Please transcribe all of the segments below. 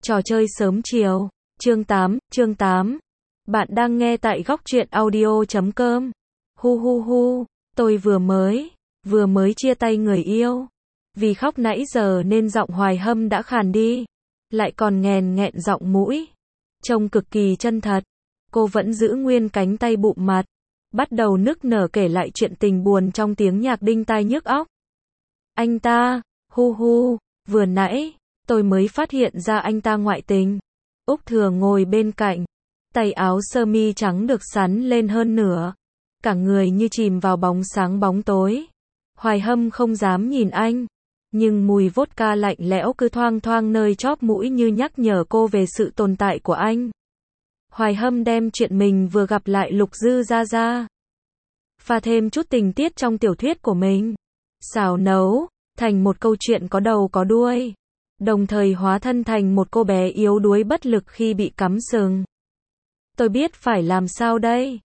Trò chơi sớm chiều. Chương 8. Bạn đang nghe tại góc truyện audio.com. Hu, tôi vừa mới chia tay người yêu. Vì khóc nãy giờ nên giọng Hoài Hâm đã khàn đi, lại còn nghẹn giọng mũi. Trông cực kỳ chân thật. Cô vẫn giữ nguyên cánh tay bụm mặt, bắt đầu nức nở kể lại chuyện tình buồn trong tiếng nhạc đinh tai nhức óc. Anh ta, vừa nãy tôi mới phát hiện ra anh ta ngoại tình. Úc Thừa ngồi bên cạnh, tay áo sơ mi trắng được sắn lên hơn nửa, cả người như chìm vào bóng sáng bóng tối. Hoài Hâm không dám nhìn anh, nhưng mùi vodka lạnh lẽo cứ thoang thoang nơi chóp mũi như nhắc nhở cô về sự tồn tại của anh. Hoài Hâm đem chuyện mình vừa gặp lại Lục Dư ra, pha thêm chút tình tiết trong tiểu thuyết của mình, xào nấu thành một câu chuyện có đầu có đuôi, đồng thời hóa thân thành một cô bé yếu đuối bất lực khi bị cắm sừng. Tôi biết phải làm sao đây?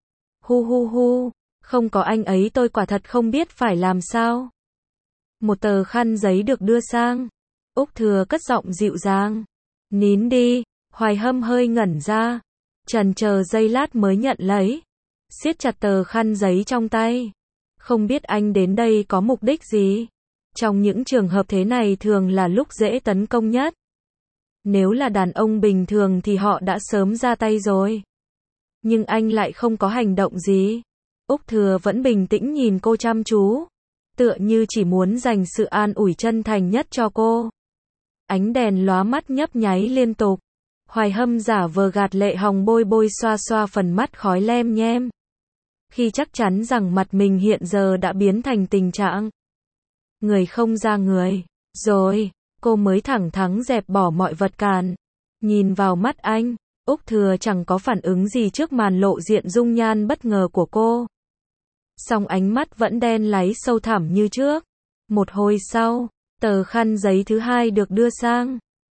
Không có anh ấy tôi quả thật không biết phải làm sao. Một tờ khăn giấy được đưa sang. Úc Thừa cất giọng dịu dàng. Nín đi. Hoài Hâm hơi ngẩn ra, chần chờ giây lát mới nhận lấy, siết chặt tờ khăn giấy trong tay. Không biết anh đến đây có mục đích gì? Trong những trường hợp thế này thường là lúc dễ tấn công nhất. Nếu là đàn ông bình thường thì họ đã sớm ra tay rồi. Nhưng anh lại không có hành động gì. Úc Thừa vẫn bình tĩnh nhìn cô chăm chú, tựa như chỉ muốn dành sự an ủi chân thành nhất cho cô. Ánh đèn lóa mắt nhấp nháy liên tục. Hoài Hâm giả vờ gạt lệ hồng bôi xoa phần mắt khói lem nhem. Khi chắc chắn rằng mặt mình hiện giờ đã biến thành tình trạng người không ra người rồi, cô mới thẳng thắn dẹp bỏ mọi vật cản. Nhìn vào mắt anh, Úc Thừa chẳng có phản ứng gì trước màn lộ diện dung nhan bất ngờ của cô. Song ánh mắt vẫn đen láy sâu thẳm như trước. Một hồi sau, tờ khăn giấy thứ hai được đưa sang.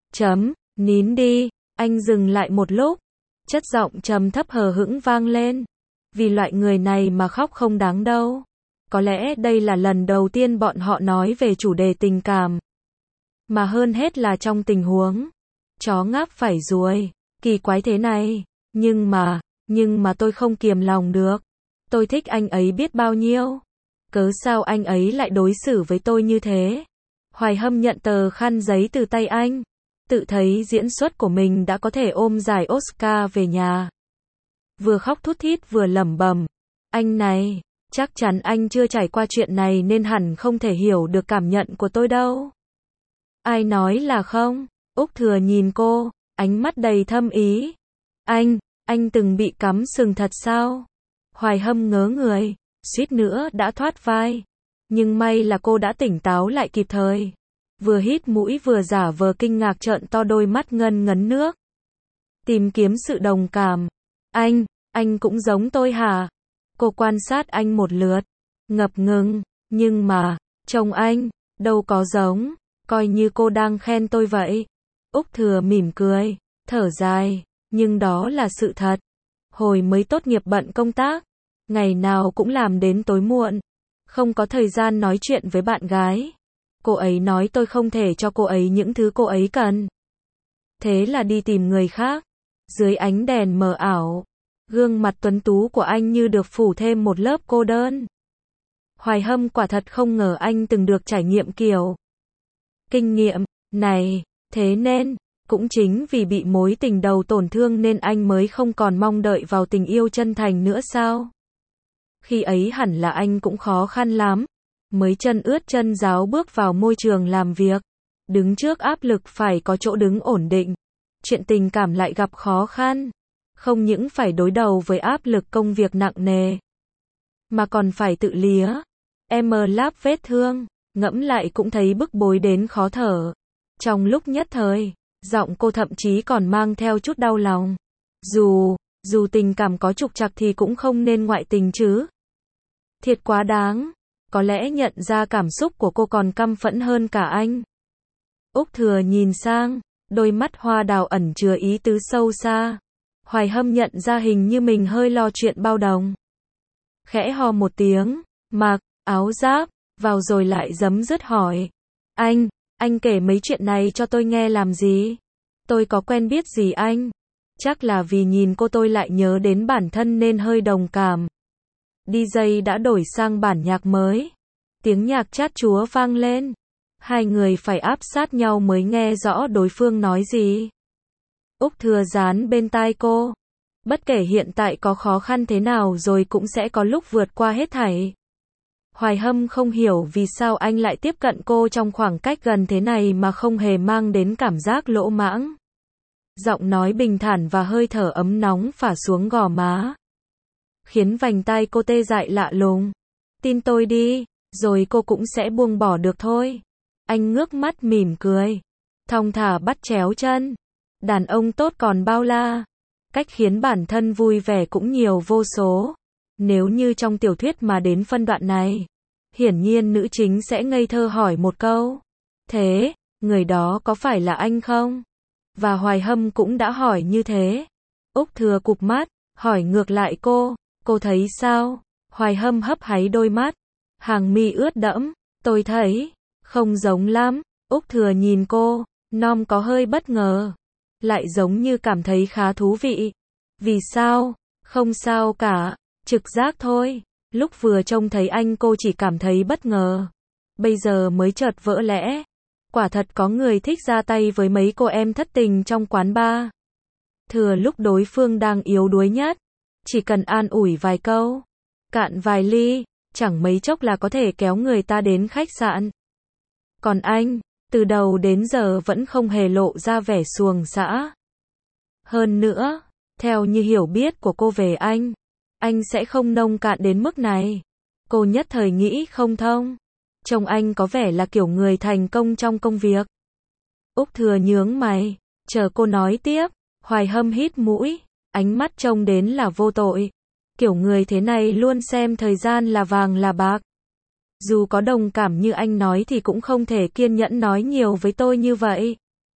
Nín đi. Anh dừng lại một lúc, chất giọng trầm thấp hờ hững vang lên. Vì loại người này mà khóc không đáng đâu. Có lẽ đây là lần đầu tiên bọn họ nói về chủ đề tình cảm. Mà hơn hết là trong tình huống chó ngáp phải ruồi, kỳ quái thế này. Nhưng mà tôi không kiềm lòng được. Tôi thích anh ấy biết bao nhiêu. Cớ sao anh ấy lại đối xử với tôi như thế? Hoài Hâm nhận tờ khăn giấy từ tay anh, tự thấy diễn xuất của mình đã có thể ôm giải Oscar về nhà. Vừa khóc thút thít vừa lẩm bẩm, anh này, chắc chắn anh chưa trải qua chuyện này nên hẳn không thể hiểu được cảm nhận của tôi đâu. Ai nói là không? Úc Thừa nhìn cô, ánh mắt đầy thâm ý. Anh từng bị cắm sừng thật sao? Hoài Hâm ngớ người, suýt nữa đã thoát vai. Nhưng may là cô đã tỉnh táo lại kịp thời. Vừa hít mũi vừa giả vờ kinh ngạc trợn to đôi mắt ngân ngấn nước, tìm kiếm sự đồng cảm. Anh cũng giống tôi hả? Cô quan sát anh một lượt, ngập ngừng, nhưng mà, trông anh, đâu có giống, coi như cô đang khen tôi vậy. Úc Thừa mỉm cười, thở dài, nhưng đó là sự thật. Hồi mới tốt nghiệp bận công tác, ngày nào cũng làm đến tối muộn, không có thời gian nói chuyện với bạn gái. Cô ấy nói tôi không thể cho cô ấy những thứ cô ấy cần. Thế là đi tìm người khác. Dưới ánh đèn mờ ảo, gương mặt tuấn tú của anh như được phủ thêm một lớp cô đơn. Hoài Hâm quả thật không ngờ anh từng được trải nghiệm kiểu kinh nghiệm này. Thế nên, cũng chính vì bị mối tình đầu tổn thương nên anh mới không còn mong đợi vào tình yêu chân thành nữa sao? Khi ấy hẳn là anh cũng khó khăn lắm, mới chân ướt chân ráo bước vào môi trường làm việc, đứng trước áp lực phải có chỗ đứng ổn định. Chuyện tình cảm lại gặp khó khăn, không những phải đối đầu với áp lực công việc nặng nề, mà còn phải tự lía láp vết thương, ngẫm lại cũng thấy bức bối đến khó thở. Trong lúc nhất thời, giọng cô thậm chí còn mang theo chút đau lòng. Dù tình cảm có trục trặc thì cũng không nên ngoại tình chứ. Thiệt quá đáng. Có lẽ nhận ra cảm xúc của cô còn căm phẫn hơn cả anh. Úc Thừa nhìn sang, đôi mắt hoa đào ẩn chứa ý tứ sâu xa. Hoài Hâm nhận ra hình như mình hơi lo chuyện bao đồng. Khẽ ho một tiếng, mặc áo giáp vào rồi lại giấm dứt hỏi. Anh kể mấy chuyện này cho tôi nghe làm gì? Tôi có quen biết gì anh? Chắc là vì nhìn cô tôi lại nhớ đến bản thân nên hơi đồng cảm. DJ đã đổi sang bản nhạc mới. Tiếng nhạc chát chúa vang lên. Hai người phải áp sát nhau mới nghe rõ đối phương nói gì. Úc Thừa dán bên tai cô. Bất kể hiện tại có khó khăn thế nào rồi cũng sẽ có lúc vượt qua hết thảy. Hoài Hâm không hiểu vì sao anh lại tiếp cận cô trong khoảng cách gần thế này mà không hề mang đến cảm giác lỗ mãng. Giọng nói bình thản và hơi thở ấm nóng phả xuống gò má, khiến vành tai cô tê dại lạ lùng. Tin tôi đi, rồi cô cũng sẽ buông bỏ được thôi. Anh ngước mắt mỉm cười, thong thả bắt chéo chân. Đàn ông tốt còn bao la. Cách khiến bản thân vui vẻ cũng nhiều vô số. Nếu như trong tiểu thuyết mà đến phân đoạn này, hiển nhiên nữ chính sẽ ngây thơ hỏi một câu. Thế, người đó có phải là anh không? Và Hoài Hâm cũng đã hỏi như thế. Úc Thừa cụp mắt, hỏi ngược lại cô thấy sao? Hoài Hâm hấp háy đôi mắt, hàng mi ướt đẫm, tôi thấy, không giống lắm. Úc Thừa nhìn cô, Nom có hơi bất ngờ, lại giống như cảm thấy khá thú vị. Vì sao? Không sao cả, trực giác thôi. Lúc vừa trông thấy anh cô chỉ cảm thấy bất ngờ. Bây giờ mới chợt vỡ lẽ. Quả thật có người thích ra tay với mấy cô em thất tình trong quán bar. Thừa lúc đối phương đang yếu đuối nhất, chỉ cần an ủi vài câu, cạn vài ly, chẳng mấy chốc là có thể kéo người ta đến khách sạn. Còn anh, từ đầu đến giờ vẫn không hề lộ ra vẻ xuồng xã. Hơn nữa, theo như hiểu biết của cô về anh sẽ không nông cạn đến mức này. Cô nhất thời nghĩ không thông. Trông anh có vẻ là kiểu người thành công trong công việc. Úc Thừa nhướng mày, chờ cô nói tiếp. Hoài Hâm hít mũi, ánh mắt trông đến là vô tội. Kiểu người thế này luôn xem thời gian là vàng là bạc. Dù có đồng cảm như anh nói thì cũng không thể kiên nhẫn nói nhiều với tôi như vậy.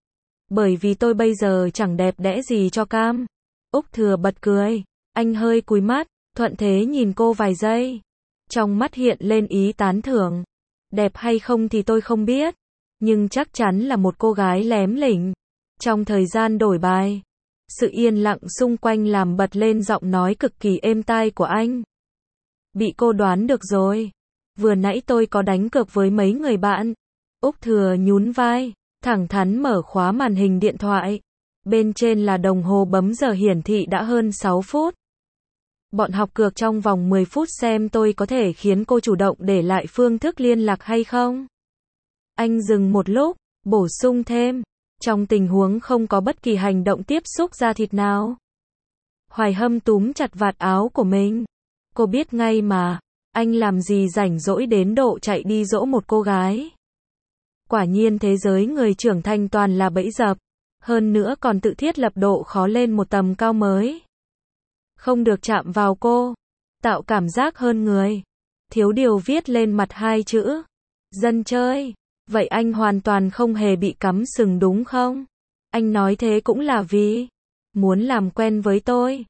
Bởi vì tôi bây giờ chẳng đẹp đẽ gì cho cam. Úc Thừa bật cười, anh hơi cúi mắt, thuận thế nhìn cô vài giây. Trong mắt hiện lên ý tán thưởng. Đẹp hay không thì tôi không biết, nhưng chắc chắn là một cô gái lém lỉnh. Trong thời gian đổi bài, sự yên lặng xung quanh làm bật lên giọng nói cực kỳ êm tai của anh. Bị cô đoán được rồi. Vừa nãy tôi có đánh cược với mấy người bạn. Úc Thừa nhún vai, thẳng thắn mở khóa màn hình điện thoại. Bên trên là đồng hồ bấm giờ hiển thị đã hơn 6 phút. Bọn học cược trong vòng 10 phút xem tôi có thể khiến cô chủ động để lại phương thức liên lạc hay không. Anh dừng một lúc, bổ sung thêm, trong tình huống không có bất kỳ hành động tiếp xúc da thịt nào. Hoài Hâm túm chặt vạt áo của mình. Cô biết ngay mà, anh làm gì rảnh rỗi đến độ chạy đi dỗ một cô gái. Quả nhiên thế giới người trưởng thành toàn là bẫy dập, hơn nữa còn tự thiết lập độ khó lên một tầm cao mới. Không được chạm vào cô, tạo cảm giác hơn người. Thiếu điều viết lên mặt hai chữ, dân chơi. Vậy anh hoàn toàn không hề bị cắm sừng đúng không? Anh nói thế cũng là vì muốn làm quen với tôi.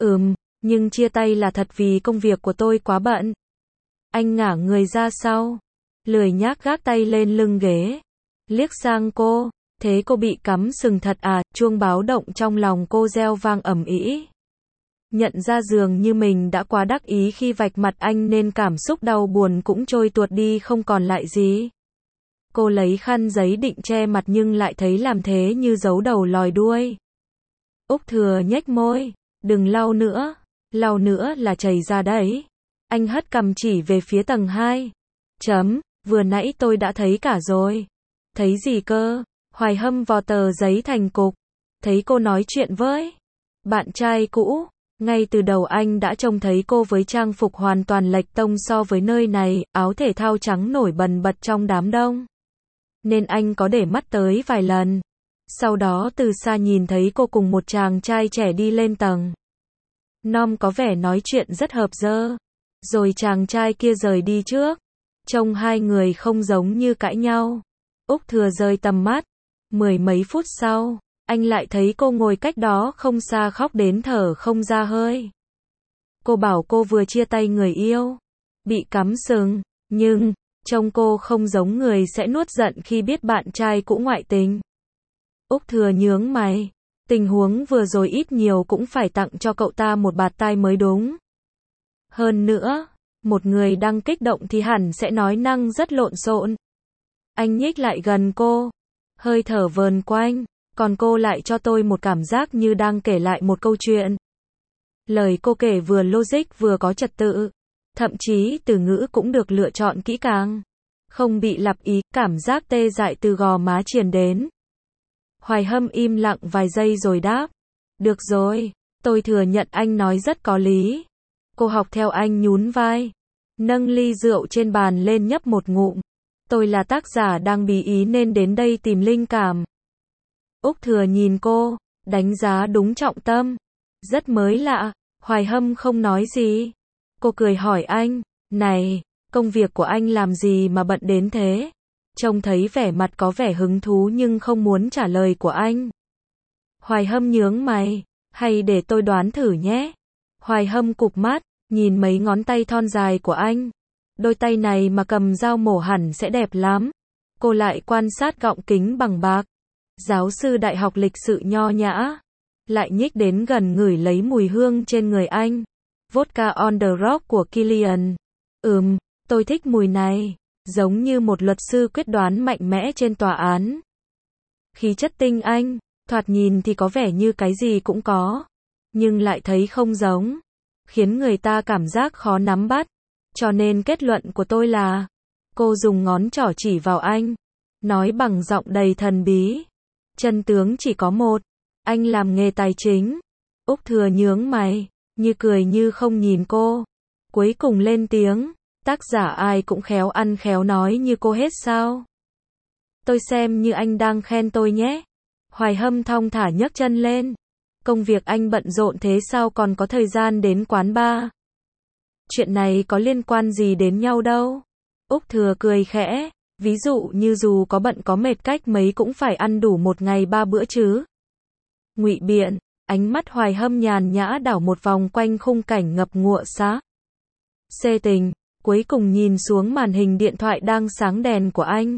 Nhưng chia tay là thật vì công việc của tôi quá bận. Anh ngả người ra sau, lười nhác gác tay lên lưng ghế, liếc sang cô. Thế cô bị cắm sừng thật à? Chuông báo động trong lòng cô reo vang ầm ĩ. Nhận ra dường như mình đã quá đắc ý khi vạch mặt anh nên cảm xúc đau buồn cũng trôi tuột đi không còn lại gì. Cô lấy khăn giấy định che mặt nhưng lại thấy làm thế như giấu đầu lòi đuôi. Úc Thừa nhếch môi, đừng lau nữa là chảy ra đấy. Anh hất cằm chỉ về phía tầng 2. Vừa nãy tôi đã thấy cả rồi. Thấy gì cơ? Hoài Hâm vò tờ giấy thành cục. Thấy cô nói chuyện với bạn trai cũ. Ngay từ đầu anh đã trông thấy cô với trang phục hoàn toàn lệch tông so với nơi này, áo thể thao trắng nổi bần bật trong đám đông. Nên anh có để mắt tới vài lần. Sau đó từ xa nhìn thấy cô cùng một chàng trai trẻ đi lên tầng. Nom có vẻ nói chuyện rất hợp dơ. Rồi chàng trai kia rời đi trước. Trông hai người không giống như cãi nhau. Úc Thừa rời tầm mắt. 10 mấy phút sau, anh lại thấy cô ngồi cách đó không xa khóc đến thở không ra hơi. Cô bảo cô vừa chia tay người yêu, bị cắm sừng, nhưng trông cô không giống người sẽ nuốt giận khi biết bạn trai cũ ngoại tình. Úc Thừa nhướng mày. Tình huống vừa rồi ít nhiều cũng phải tặng cho cậu ta một bạt tai mới đúng. Hơn nữa, một người đang kích động thì hẳn sẽ nói năng rất lộn xộn. Anh nhích lại gần cô, hơi thở vờn quanh, còn cô lại cho tôi một cảm giác như đang kể lại một câu chuyện. Lời cô kể vừa logic vừa có trật tự, thậm chí từ ngữ cũng được lựa chọn kỹ càng, không bị lặp ý, cảm giác tê dại từ gò má truyền đến. Hoài Hâm im lặng vài giây rồi đáp, được rồi, tôi thừa nhận anh nói rất có lý. Cô học theo anh nhún vai, nâng ly rượu trên bàn lên nhấp một ngụm. Tôi là tác giả đang bí ý nên đến đây tìm linh cảm. Úc Thừa nhìn cô, đánh giá đúng trọng tâm. Rất mới lạ, Hoài Hâm không nói gì. Cô cười hỏi anh, này, công việc của anh làm gì mà bận đến thế? Trông thấy vẻ mặt có vẻ hứng thú nhưng không muốn trả lời của anh. Hoài Hâm nhướng mày, hay để tôi đoán thử nhé. Hoài Hâm cụp mắt, nhìn mấy ngón tay thon dài của anh. Đôi tay này mà cầm dao mổ hẳn sẽ đẹp lắm. Cô lại quan sát gọng kính bằng bạc. Giáo sư đại học lịch sự nho nhã. Lại nhích đến gần ngửi lấy mùi hương trên người anh. Vodka on the rock của Kilian. Tôi thích mùi này. Giống như một luật sư quyết đoán mạnh mẽ trên tòa án. Khí chất tinh anh, thoạt nhìn thì có vẻ như cái gì cũng có. Nhưng lại thấy không giống. Khiến người ta cảm giác khó nắm bắt. Cho nên kết luận của tôi là, cô dùng ngón trỏ chỉ vào anh, nói bằng giọng đầy thần bí. Chân tướng chỉ có một, anh làm nghề tài chính. Úc Thừa nhướng mày, như cười như không nhìn cô. Cuối cùng lên tiếng, tác giả ai cũng khéo ăn khéo nói như cô hết sao? Tôi xem như anh đang khen tôi nhé. Hoài Hâm thong thả nhấc chân lên. Công việc anh bận rộn thế sao còn có thời gian đến quán bar? Chuyện này có liên quan gì đến nhau đâu. Úc Thừa cười khẽ, ví dụ như dù có bận có mệt cách mấy cũng phải ăn đủ một ngày 3 bữa chứ. Ngụy biện, ánh mắt Hoài Hâm nhàn nhã đảo một vòng quanh khung cảnh ngập ngụa xá. Xê tình, cuối cùng nhìn xuống màn hình điện thoại đang sáng đèn của anh.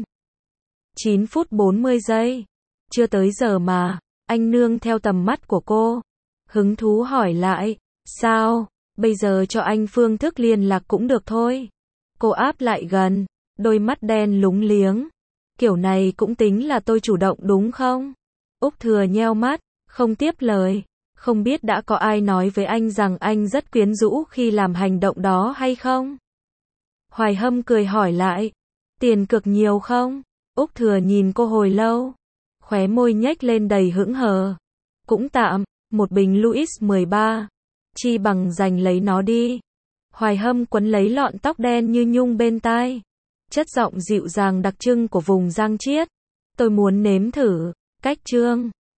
9 phút 40 giây. Chưa tới giờ mà, anh nương theo tầm mắt của cô. Hứng thú hỏi lại, sao? Bây giờ cho anh phương thức liên lạc cũng được thôi. Cô áp lại gần, đôi mắt đen lúng liếng. Kiểu này cũng tính là tôi chủ động đúng không? Úc Thừa nheo mắt, không tiếp lời. Không biết đã có ai nói với anh rằng anh rất quyến rũ khi làm hành động đó hay không? Hoài Hâm cười hỏi lại, tiền cược nhiều không? Úc Thừa nhìn cô hồi lâu, khóe môi nhếch lên đầy hững hờ. Cũng tạm, một bình Louis 13. Chi bằng giành lấy nó đi. Hoài Hâm quấn lấy lọn tóc đen như nhung bên tai. Chất giọng dịu dàng đặc trưng của vùng Giang Chiết. Tôi muốn nếm thử. Cách chương